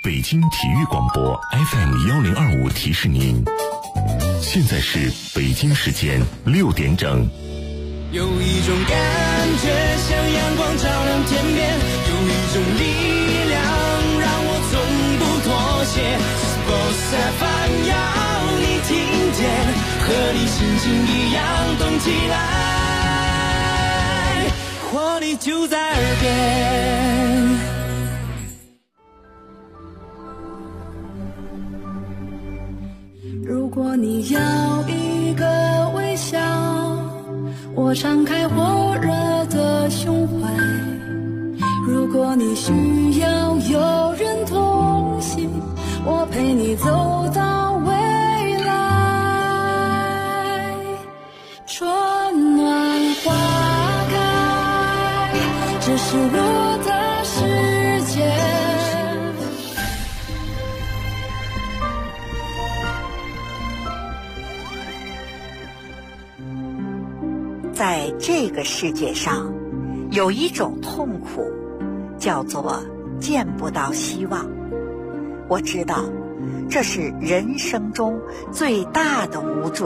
北京体育广播 FM1025提示您，现在是北京时间6点整。 有一种感觉像阳光照亮天边，有一种力量让我从不妥协。Boss FM 要你听见，和你心情一样动起来，活力就在耳边。 如果你要一个微笑，我敞开火热的胸怀；如果你需要有人同行，我陪你走到未来。春暖花开，这是我的世界。 在这个世界上，有一种痛苦，叫做见不到希望。我知道，这是人生中最大的无助。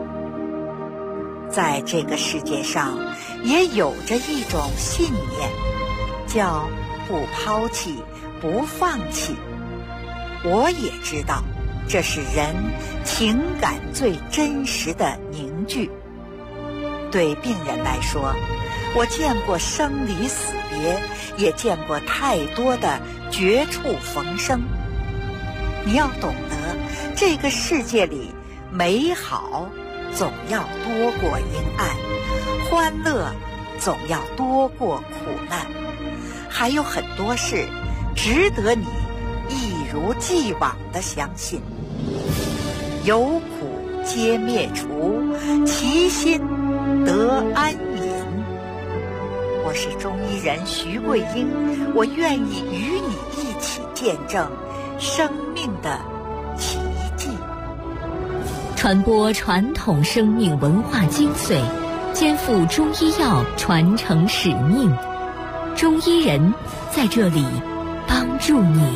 在这个世界上，也有着一种信念，叫不抛弃，不放弃。我也知道，这是人情感最真实的凝聚。对病人来说，我见过生离死别，也见过太多的绝处逢生。你要懂得，这个世界里美好总要多过阴暗，欢乐总要多过苦难，还有很多事值得你一如既往地相信。有苦皆灭除，其心得安隐。我是中医人徐桂英，我愿意与你一起见证生命的奇迹， 传播传统生命文化精髓，肩负中医药传承使命。中医人在这里帮助你，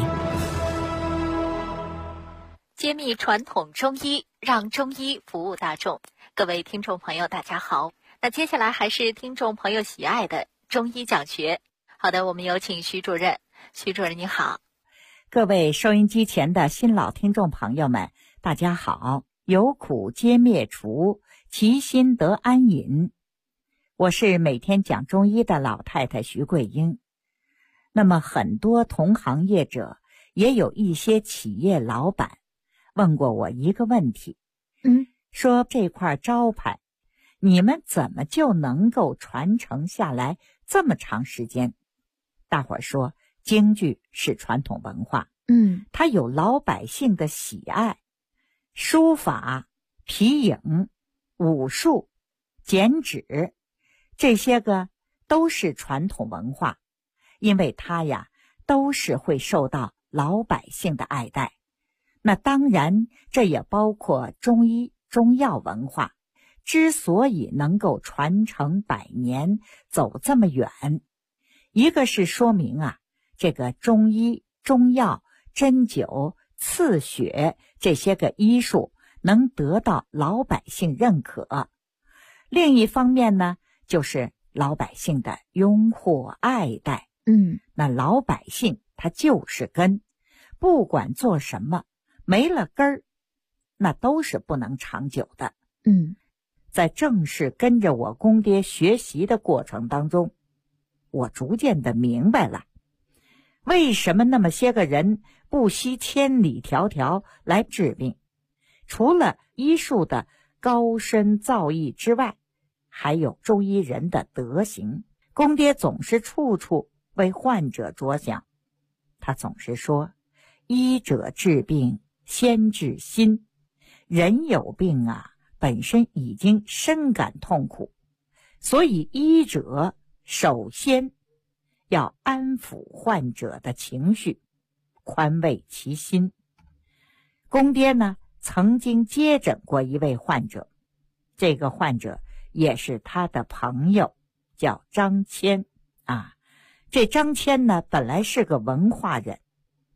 揭秘传统中医，让中医服务大众。各位听众朋友大家好，那接下来还是听众朋友喜爱的中医讲学。好的，我们有请徐主任。徐主任你好。 各位收音机前的新老听众朋友们大家好。有苦皆灭除，其心得安隐。我是每天讲中医的老太太徐桂英。那么很多同行业者，也有一些企业老板问过我一个问题，说这块招牌你们怎么就能够传承下来这么长时间？大伙儿说京剧是传统文化，它有老百姓的喜爱，书法、皮影、武术、剪纸，这些个都是传统文化，因为它呀都是会受到老百姓的爱戴。那当然这也包括中医中药文化，之所以能够传承100年，走这么远，一个是说明啊，这个中医中药针灸刺血这些个医术能得到老百姓认可。另一方面呢，就是老百姓的拥护爱戴。那老百姓他就是根，不管做什么没了根儿，那都是不能长久的。在正式跟着我公爹学习的过程当中，我逐渐的明白了，为什么那么些个人不惜千里迢迢来治病。除了医术的高深造诣之外，还有中医人的德行。公爹总是处处为患者着想，他总是说，医者治病先治心。人有病啊，本身已经深感痛苦，所以医者首先要安抚患者的情绪，宽慰其心。公爹呢，曾经接诊过一位患者，这个患者也是他的朋友，叫张谦啊。这张谦呢，本来是个文化人，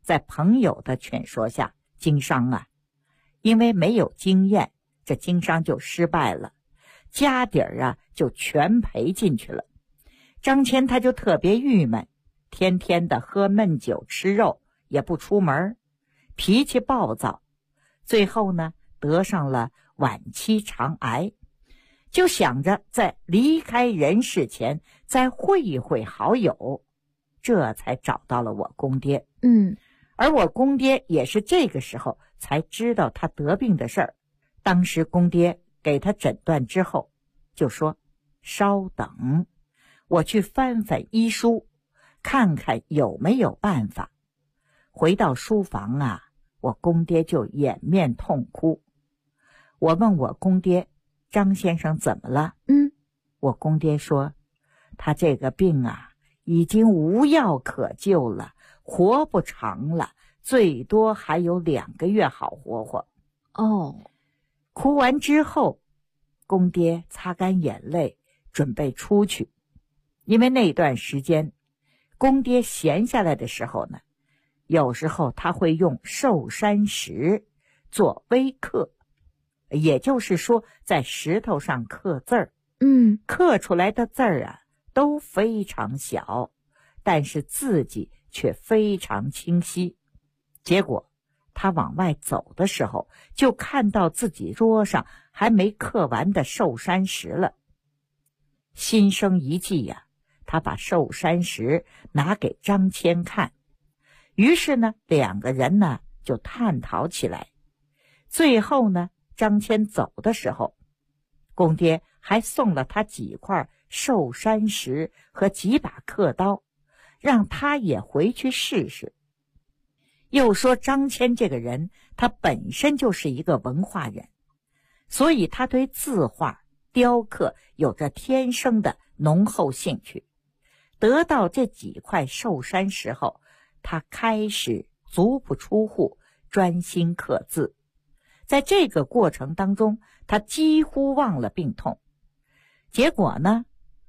在朋友的劝说下经商啊，因为没有经验，这经商就失败了，家底儿啊就全赔进去了。张骞他就特别郁闷，天天的喝闷酒吃肉，也不出门，脾气暴躁，最后呢得上了晚期肠癌，就想着在离开人世前再会一会好友，这才找到了我公爹。而我公爹也是这个时候才知道他得病的事儿。当时公爹给他诊断之后就说，稍等，我去翻翻医书，看看有没有办法。回到书房啊，我公爹就掩面痛哭。我问我公爹，张先生怎么了？我公爹说，他这个病啊已经无药可救了，活不长了，最多还有2个月好活活。哭完之后，公爹擦干眼泪准备出去。因为那段时间公爹闲下来的时候呢，有时候他会用寿山石做微刻，也就是说在石头上刻字儿。刻出来的字儿啊都非常小，但是字迹却非常清晰。结果他往外走的时候，就看到自己桌上还没刻完的寿山石了。心生一计呀，他把寿山石拿给张骞看，于是呢2个人呢就探讨起来。最后呢，张骞走的时候，公爹还送了他几块寿山石和几把刻刀，让他也回去试试。又说张骞这个人，他本身就是一个文化人，所以他对字画雕刻有着天生的浓厚兴趣。得到这几块寿山石后，他开始足不出户，专心刻字。在这个过程当中，他几乎忘了病痛。结果呢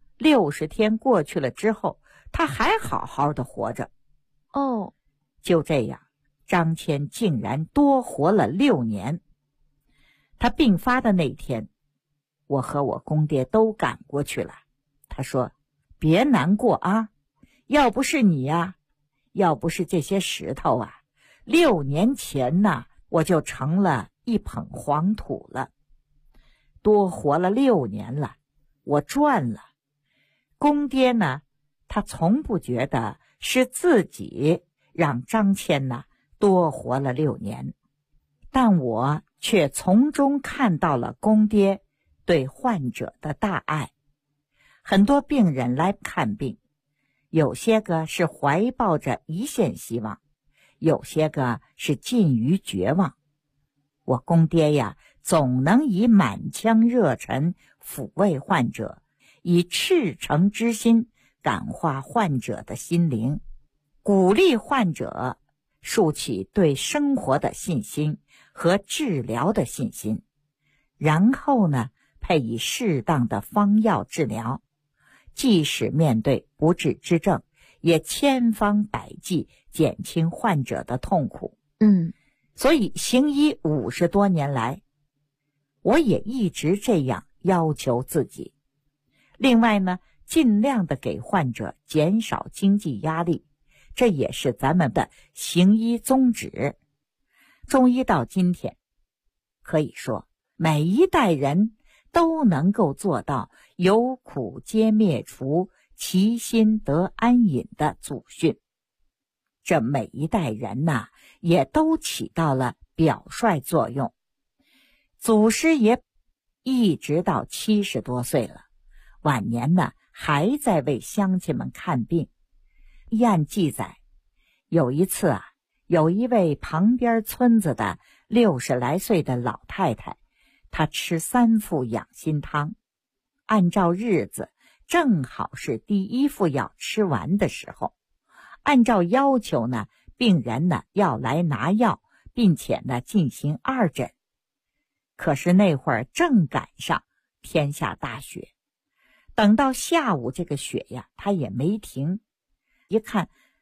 ，60天过去了之后，他还好好的活着。就这样，张骞竟然多活了6年。他病发的那天，我和我公爹都赶过去了。他说，别难过啊，要不是你呀，要不是这些石头啊，6年前呢，我就成了一捧黄土了。多活了6年了，我赚了。公爹呢，他从不觉得是自己让张骞呢多活了6年，但我却从中看到了公爹对患者的大爱。很多病人来看病，有些个是怀抱着一线希望，有些个是近于绝望。我公爹呀，总能以满腔热忱抚慰患者，以赤诚之心感化患者的心灵，鼓励患者树起对生活的信心和治疗的信心，然后呢，配以适当的方药治疗，即使面对不治之症，也千方百计减轻患者的痛苦。所以行医50多年来，我也一直这样要求自己。另外呢，尽量的给患者减少经济压力，这也是咱们的行医宗旨。中医到今天，可以说每一代人都能够做到有苦皆灭除，其心得安隐的祖训。这每一代人呐，也都起到了表率作用。祖师爷一直到70多岁了，晚年呢还在为乡亲们看病。按记载，有一次啊，有一位旁边村子的60来岁的老太太，她吃3副养心汤，按照日子正好是第1副药吃完的时候。按照要求呢，病人呢要来拿药，并且呢进行2诊。可是那会儿正赶上天下大雪，等到下午这个雪呀，它也没停。一看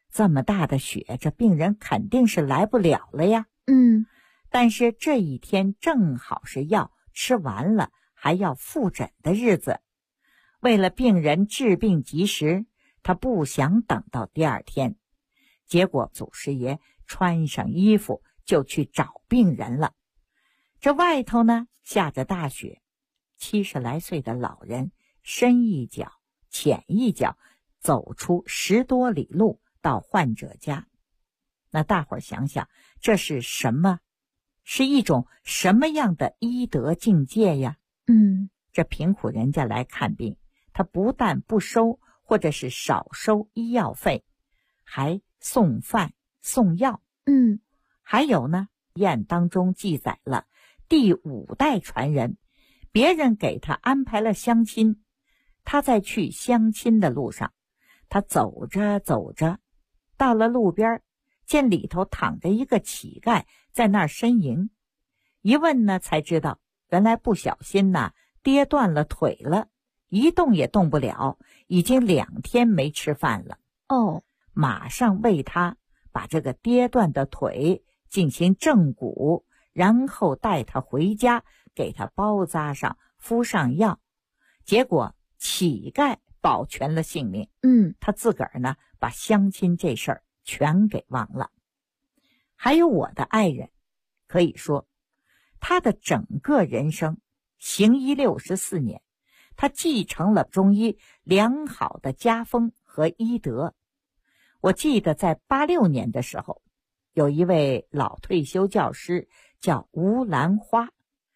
这么大的雪，这病人肯定是来不了了呀。但是这一天正好是药吃完了还要复诊的日子，为了病人治病及时，他不想等到第二天。结果祖师爷穿上衣服就去找病人了。这外头呢下着大雪，70来岁的老人深一脚浅一脚走出10多里路到患者家。那大伙儿想想，这是什么？是一种什么样的医德境界呀？这贫苦人家来看病，他不但不收或者是少收医药费，还送饭送药。还有呢，宴当中记载了第5代传人，别人给他安排了相亲，他在去相亲的路上，他走着走着，到了路边，见里头躺着一个乞丐在那儿呻吟。一问呢，才知道原来不小心呢跌断了腿了，一动也动不了，已经2天没吃饭了。马上为他把这个跌断的腿进行正骨，然后带他回家，给他包扎上，敷上药。结果乞丐保全了性命。他自个儿呢把相亲这事儿全给忘了。还有我的爱人，可以说他的整个人生行医64年，他继承了中医良好的家风和医德。我记得在86年的时候，有一位老退休教师叫吴兰花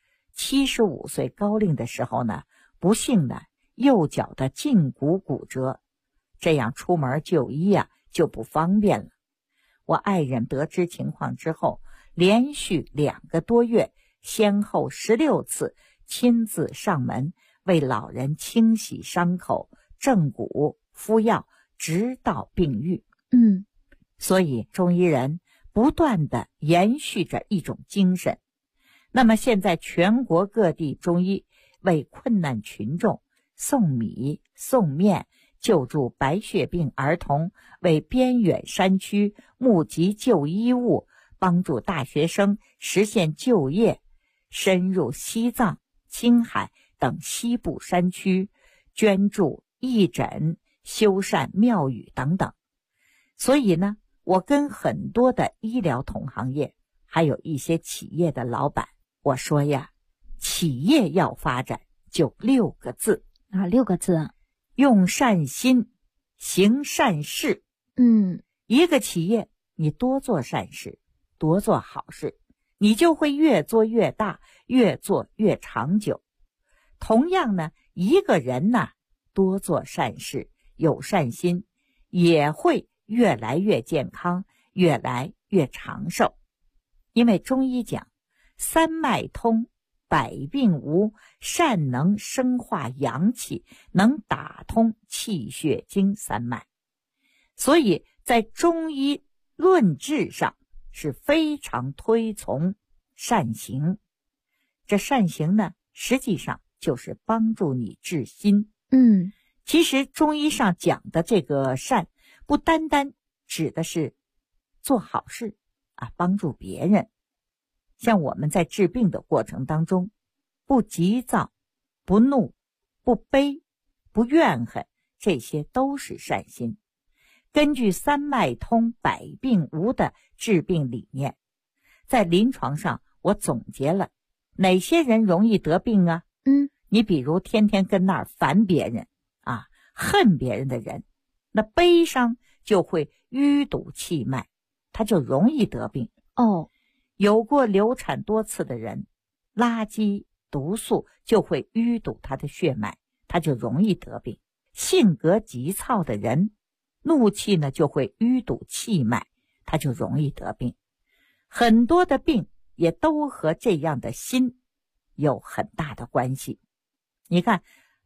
，75岁高龄的时候呢，不幸呢右脚的胫骨骨折，这样出门就医啊就不方便了。我爱人得知情况之后，连续2个多月，先后16次亲自上门为老人清洗伤口、正骨、敷药，直到病愈。所以中医人不断地延续着一种精神。那么现在全国各地中医为困难群众送米送面，救助白血病儿童，为边远山区募集旧衣物，帮助大学生实现就业，深入西藏、青海等西部山区，捐助义诊、修缮庙宇等等。所以呢，我跟很多的医疗同行业，还有一些企业的老板，我说呀，企业要发展就6个字。 哪6个字啊？ 用善心，行善事。一个企业你多做善事，多做好事，你就会越做越大，越做越长久。同样呢，一个人呢，多做善事，有善心，也会越来越健康，越来越长寿。因为中医讲3脉通，百病无，善能生化阳气，能打通气血经3脉。所以在中医论治上是非常推崇善行。这善行呢，实际上就是帮助你治心。其实中医上讲的这个善，不单单指的是做好事啊，帮助别人。像我们在治病的过程当中，不急躁、不怒、不悲、不怨恨，这些都是善心。根据3脉通百病无的治病理念，在临床上我总结了哪些人容易得病啊？你比如天天跟那儿烦别人啊，恨别人的人，那悲伤就会淤堵气脉，他就容易得病。有过流产多次的人，垃圾毒素就会淤堵他的血脉，他就容易得病。性格急躁的人，怒气呢就会淤堵气脉，他就容易得病。很多的病也都和这样的心有很大的关系。你看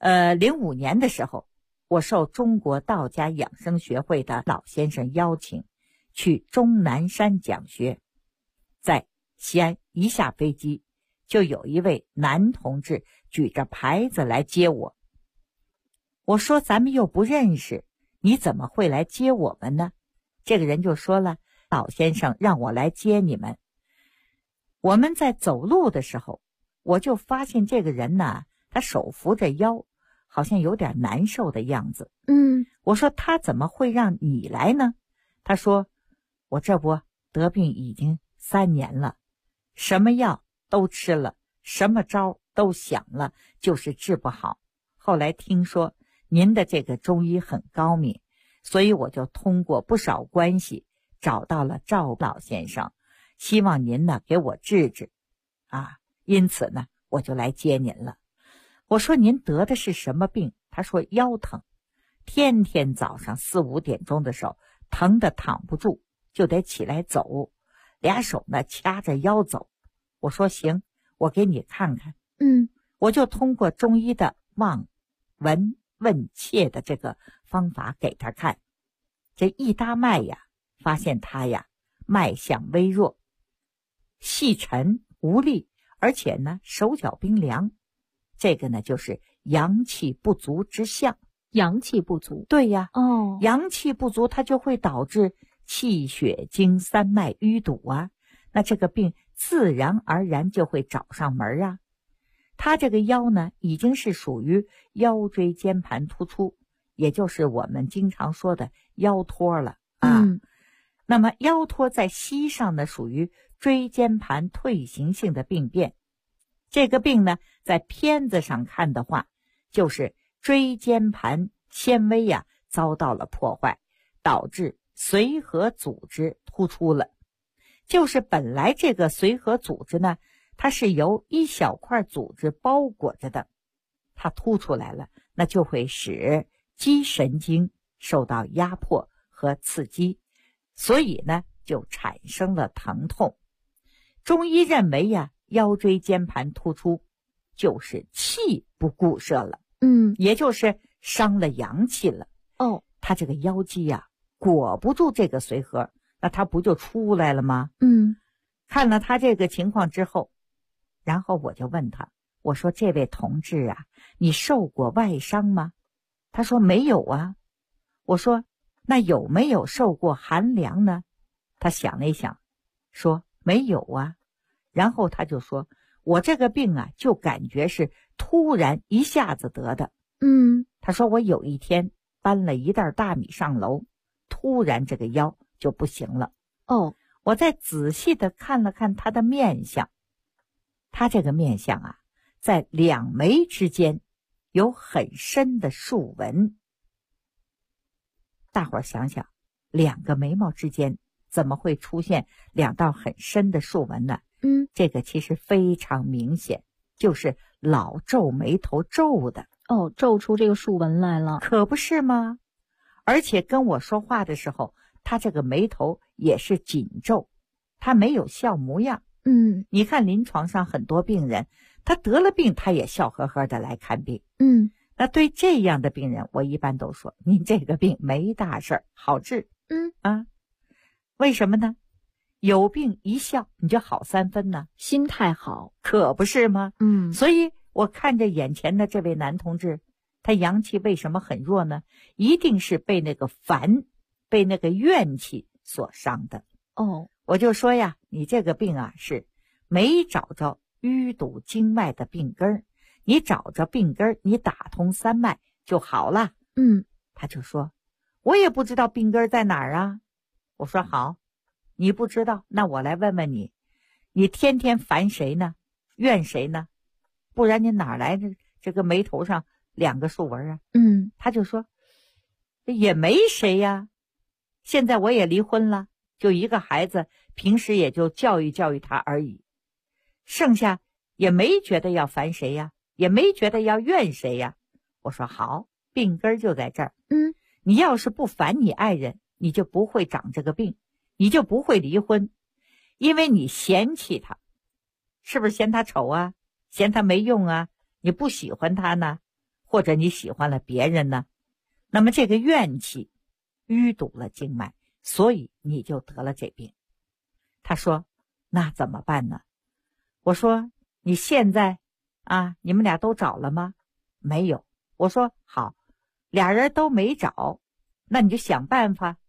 05年的时候，我受中国道家养生学会的老先生邀请，去终南山讲学。在西安一下飞机，就有一位男同志举着牌子来接我。我说咱们又不认识，你怎么会来接我们呢？ 这个人就说了，老先生让我来接你们。我们在走路的时候，我就发现这个人呢，他手扶着腰，好像有点难受的样子。我说他怎么会让你来呢？他说我这不得病已经3年了，什么药都吃了，什么招都想了，就是治不好。后来听说您的这个中医很高明，所以我就通过不少关系找到了赵老先生，希望您呢给我治治因此呢我就来接您了。我说您得的是什么病？他说腰疼，天天早上4、5点钟的时候疼得躺不住，就得起来走，俩手呢掐着腰走。我说行，我给你看看。我就通过中医的望闻问切的这个方法给他看。这一搭脉呀，发现他呀脉象微弱，细沉无力，而且呢手脚冰凉，这个呢就是阳气不足之象。 阳气不足， 对呀， 阳气不足它就会导致气血经3脉淤堵啊，那这个病自然而然就会找上门啊。他这个腰呢已经是属于腰椎间盘突出，也就是我们经常说的腰托了那么腰托在西上呢属于椎间盘退行性的病变。这个病呢在片子上看的话，就是椎间盘纤维遭到了破坏，导致髓核组织突出了。就是本来这个髓核组织呢，它是由一小块组织包裹着的，它凸出来了，那就会使肌神经受到压迫和刺激，所以呢就产生了疼痛。中医认为腰椎间盘突出就是气不固摄了，也就是伤了阳气了。他这个腰肌裹不住这个髓核，那他不就出来了吗？看了他这个情况之后，然后我就问他，我说这位同志你受过外伤吗？他说没有啊。我说那有没有受过寒凉呢？他想了一想说没有啊。然后他就说我这个病就感觉是突然一下子得的。他说我有一天搬了一袋大米上楼，突然这个腰就不行了。我再仔细的看了看他的面相，他这个面相在2眉之间有很深的竖纹。大伙儿想想，2个眉毛之间怎么会出现2道很深的竖纹呢？这个其实非常明显，就是老皱眉头皱的。 皱出这个竖纹来了。 可不是吗？而且跟我说话的时候，他这个眉头也是紧皱，他没有笑模样。你看临床上很多病人，他得了病他也笑呵呵的来看病。那对这样的病人，我一般都说您这个病没大事儿，好治。为什么呢？有病一笑你就好3分呢， 心态好， 可不是吗？所以我看着眼前的这位男同志，他阳气为什么很弱呢？一定是被那个烦，被那个怨气所伤的。我就说你这个病是没找着淤堵经脉的病根儿，你找着病根儿，你打通3脉就好了。他就说我也不知道病根在哪儿啊。我说好，你不知道，那我来问问你，你天天烦谁呢？怨谁呢？不然你哪来的这个眉头上2个竖纹啊？他就说也没谁呀，现在我也离婚了，就一个孩子，平时也就教育教育他而已，剩下也没觉得要烦谁呀，也没觉得要怨谁呀。我说好，病根就在这儿。你要是不烦你爱人，你就不会长这个病，你就不会离婚，因为你嫌弃他，是不是嫌他丑啊？嫌他没用啊？你不喜欢他呢？或者你喜欢了别人呢？那么这个怨气淤堵了经脉，所以你就得了这病。他说那怎么办呢？我说你现在你们俩都找了吗？没有。我说好，俩人都没找，那你就想办法，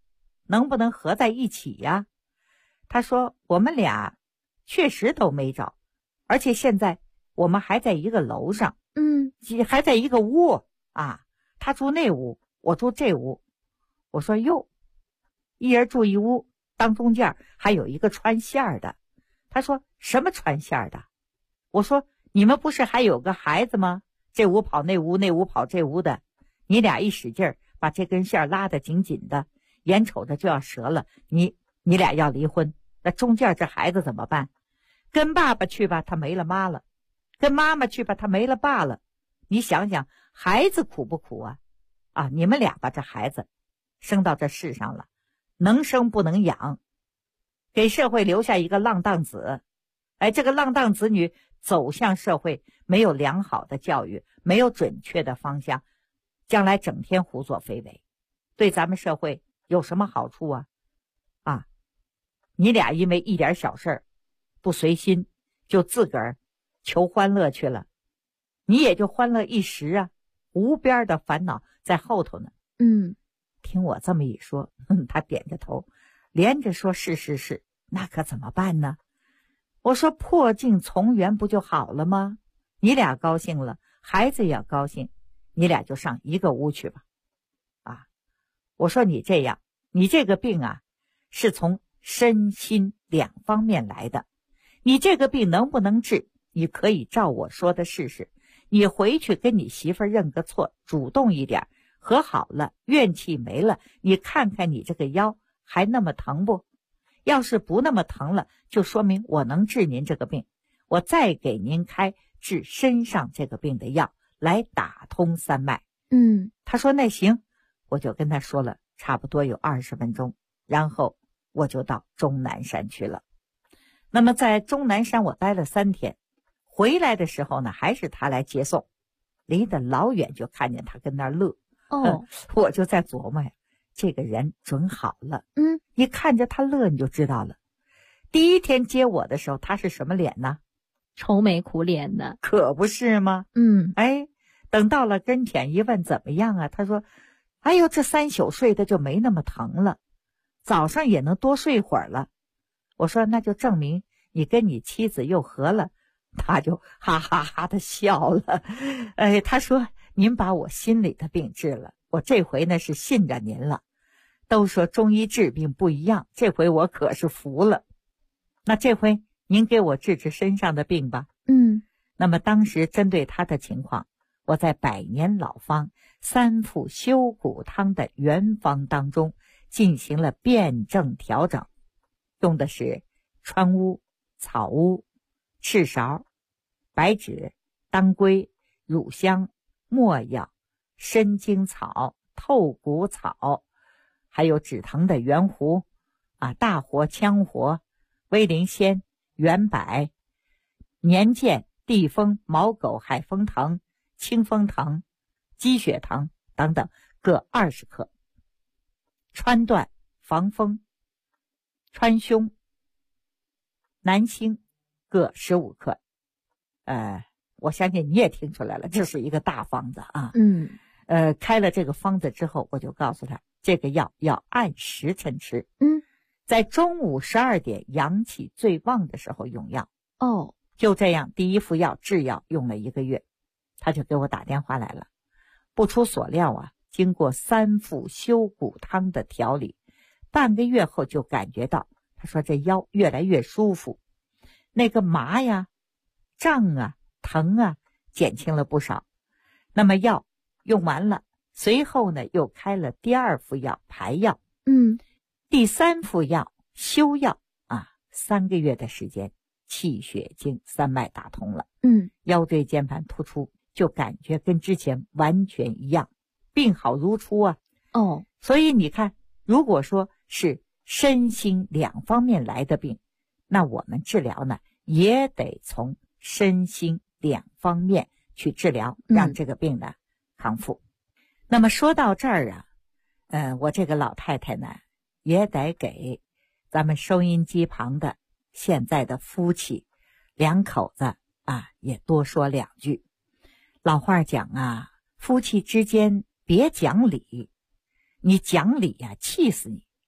能不能合在一起呀？他说我们俩确实都没找，而且现在我们还在一个楼上，还在一个屋啊，他住那屋，我住这屋。我说哟，一人住一屋，当中间还有一个穿线的。他说什么穿线的？我说你们不是还有个孩子吗？这屋跑那屋，那屋跑这屋的，你俩一使劲把这根线拉得紧紧的，眼瞅着就要折了，你俩要离婚，那中间这孩子怎么办？跟爸爸去吧，他没了妈了；跟妈妈去吧，他没了爸了。你想想，孩子苦不苦啊？啊，你们俩把这孩子生到这世上了，能生不能养，给社会留下一个浪荡子。哎，这个浪荡子女走向社会，没有良好的教育，没有准确的方向，将来整天胡作非为，对咱们社会有什么好处啊？啊，你俩因为一点小事儿不随心，就自个儿求欢乐去了，你也就欢乐一时啊，无边的烦恼在后头呢。听我这么一说，他点着头，连着说是，那可怎么办呢？我说破镜重圆不就好了吗？你俩高兴了，孩子也高兴，你俩就上一个屋去吧。啊，我说你这样，你这个病啊，是从身心两方面来的。你这个病能不能治，你可以照我说的试试。你回去跟你媳妇儿认个错，主动一点，和好了，怨气没了，你看看你这个腰还那么疼不？要是不那么疼了，就说明我能治您这个病，我再给您开治身上这个病的药，来打通三脉。他说那行，我就跟他说了差不多有20分钟，然后我就到终南山去了。那么在终南山我待了3天，回来的时候呢，还是他来接送，离得老远就看见他跟那儿乐。我就在琢磨呀，这个人准好了。你看着他乐你就知道了。第一天接我的时候，他是什么脸呢？ 愁眉苦脸的。 可不是吗？哎，等到了跟前一问怎么样啊？他说哎呦，这3宿睡的就没那么疼了，早上也能多睡会儿了。我说那就证明你跟你妻子又和了。他就哈哈哈的笑了。哎，他说您把我心里的病治了，我这回呢是信着您了。都说中医治病不一样，这回我可是服了。那这回您给我治治身上的病吧。那么当时针对他的情况，我在百年老方3副修骨汤的原方当中进行了辩证调整，用的是川乌、草乌、赤芍、白芷、当归、乳香、没药、参荆草、透骨草，还有止疼的圆胡啊、大活、羌活、威灵仙、圆柏、年见、地风、毛狗、海风藤、清风藤、鸡血藤等等各20克，川断、防风、川芎、南星各15克。我相信你也听出来了，这是一个大方子啊。开了这个方子之后，我就告诉他，这个药要按时辰吃。在中午12点阳气最旺的时候用药。就这样，第一副药制药用了1个月，他就给我打电话来了。不出所料啊，经过3副修骨汤的调理，半个月后就感觉到，他说这腰越来越舒服，那个麻呀、胀啊、疼啊减轻了不少。那么药用完了，随后呢又开了第2副药排药。第3副药休药啊，3个月的时间，气血经三脉打通了。腰椎间盘突出就感觉跟之前完全一样，病好如初啊。所以你看，如果说是身心两方面来的病，那我们治疗呢也得从身心两方面去治疗，让这个病呢康复。那么说到这儿啊，我这个老太太呢也得给咱们收音机旁的现在的夫妻2口子啊也多说2句。老话讲啊，夫妻之间别讲理，你讲理呀，气死你。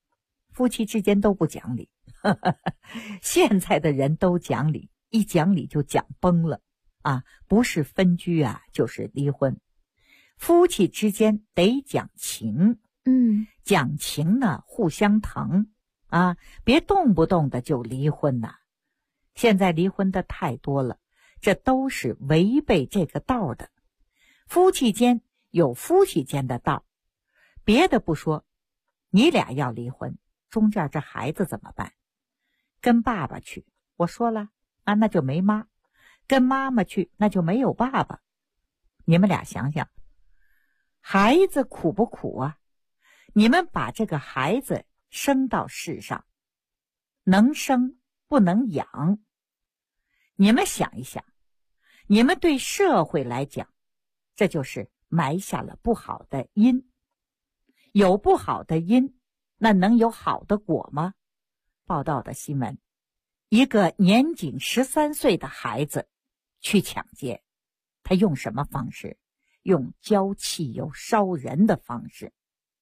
夫妻之间都不讲理。现在的人都讲理，一讲理就讲崩了啊！不是分居啊，就是离婚。夫妻之间得讲情，讲情呢，互相疼啊，别动不动的就离婚呐。现在离婚的太多了，这都是违背这个道的。夫妻间有夫妻间的道，别的不说，你俩要离婚，中间这孩子怎么办？跟爸爸去，我说了啊，那就没妈；跟妈妈去，那就没有爸爸。你们俩想想，孩子苦不苦啊？你们把这个孩子生到世上，能生不能养。你们想一想，你们对社会来讲，这就是埋下了不好的因。有不好的因，那能有好的果吗？报道的新闻，一个年仅13岁的孩子去抢劫，他用什么方式？用浇汽油烧人的方式。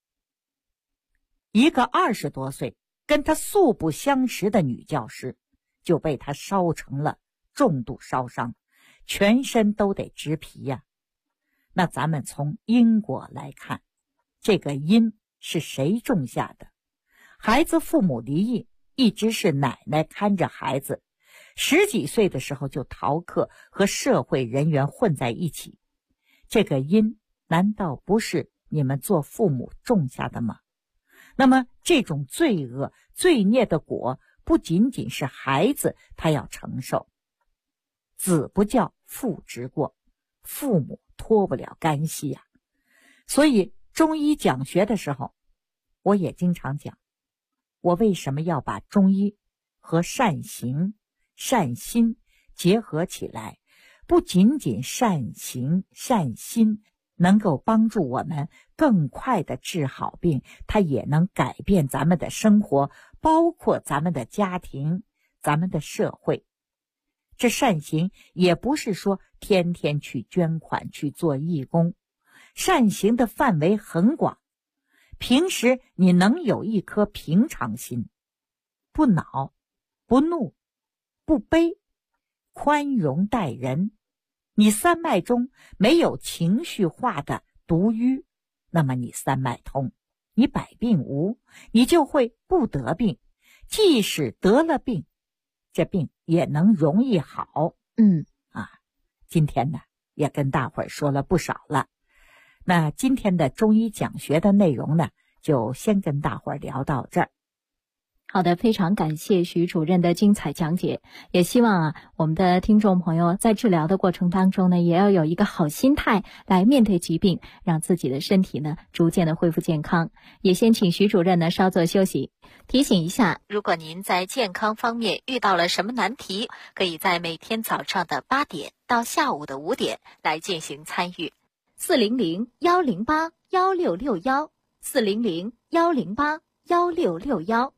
一个20多岁跟他素不相识的女教师就被他烧成了重度烧伤，全身都得植皮呀。那咱们从因果来看，这个因是谁种下的？孩子父母离异，一直是奶奶看着孩子，10几岁的时候就逃课，和社会人员混在一起。这个因难道不是你们做父母种下的吗？那么这种罪恶罪孽的果，不仅仅是孩子他要承受。子不教，父之过，父母脱不了干系呀。所以中医讲学的时候，我也经常讲，我为什么要把中医和善行、善心结合起来？不仅仅善行、善心能够帮助我们更快的治好病，它也能改变咱们的生活，包括咱们的家庭、咱们的社会。这善行也不是说天天去捐款去做义工，善行的范围很广。平时你能有一颗平常心，不恼、不怒、不悲，宽容待人，你三脉中没有情绪化的毒瘀，那么你三脉通，你百病无，你就会不得病。即使得了病，这病也能容易好。今天呢也跟大伙儿说了不少了。那今天的中医讲学的内容呢，就先跟大伙儿聊到这儿。 好的，非常感谢徐主任的精彩讲解，也希望我们的听众朋友在治疗的过程当中呢，也要有一个好心态来面对疾病，让自己的身体呢逐渐的恢复健康。也先请徐主任呢稍作休息。提醒一下，如果您在健康方面遇到了什么难题，可以在每天早上的8点到下午的5点来进行参与。400-108-1661 400-108-1661。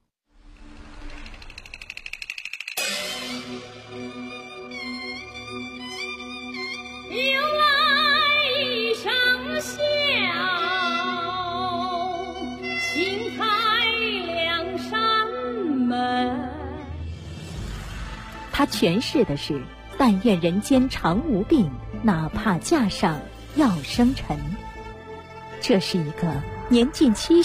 又来一声笑，轻开两扇门。 他诠释的是但愿人间常无病，哪怕架上要生尘。这是一个年近70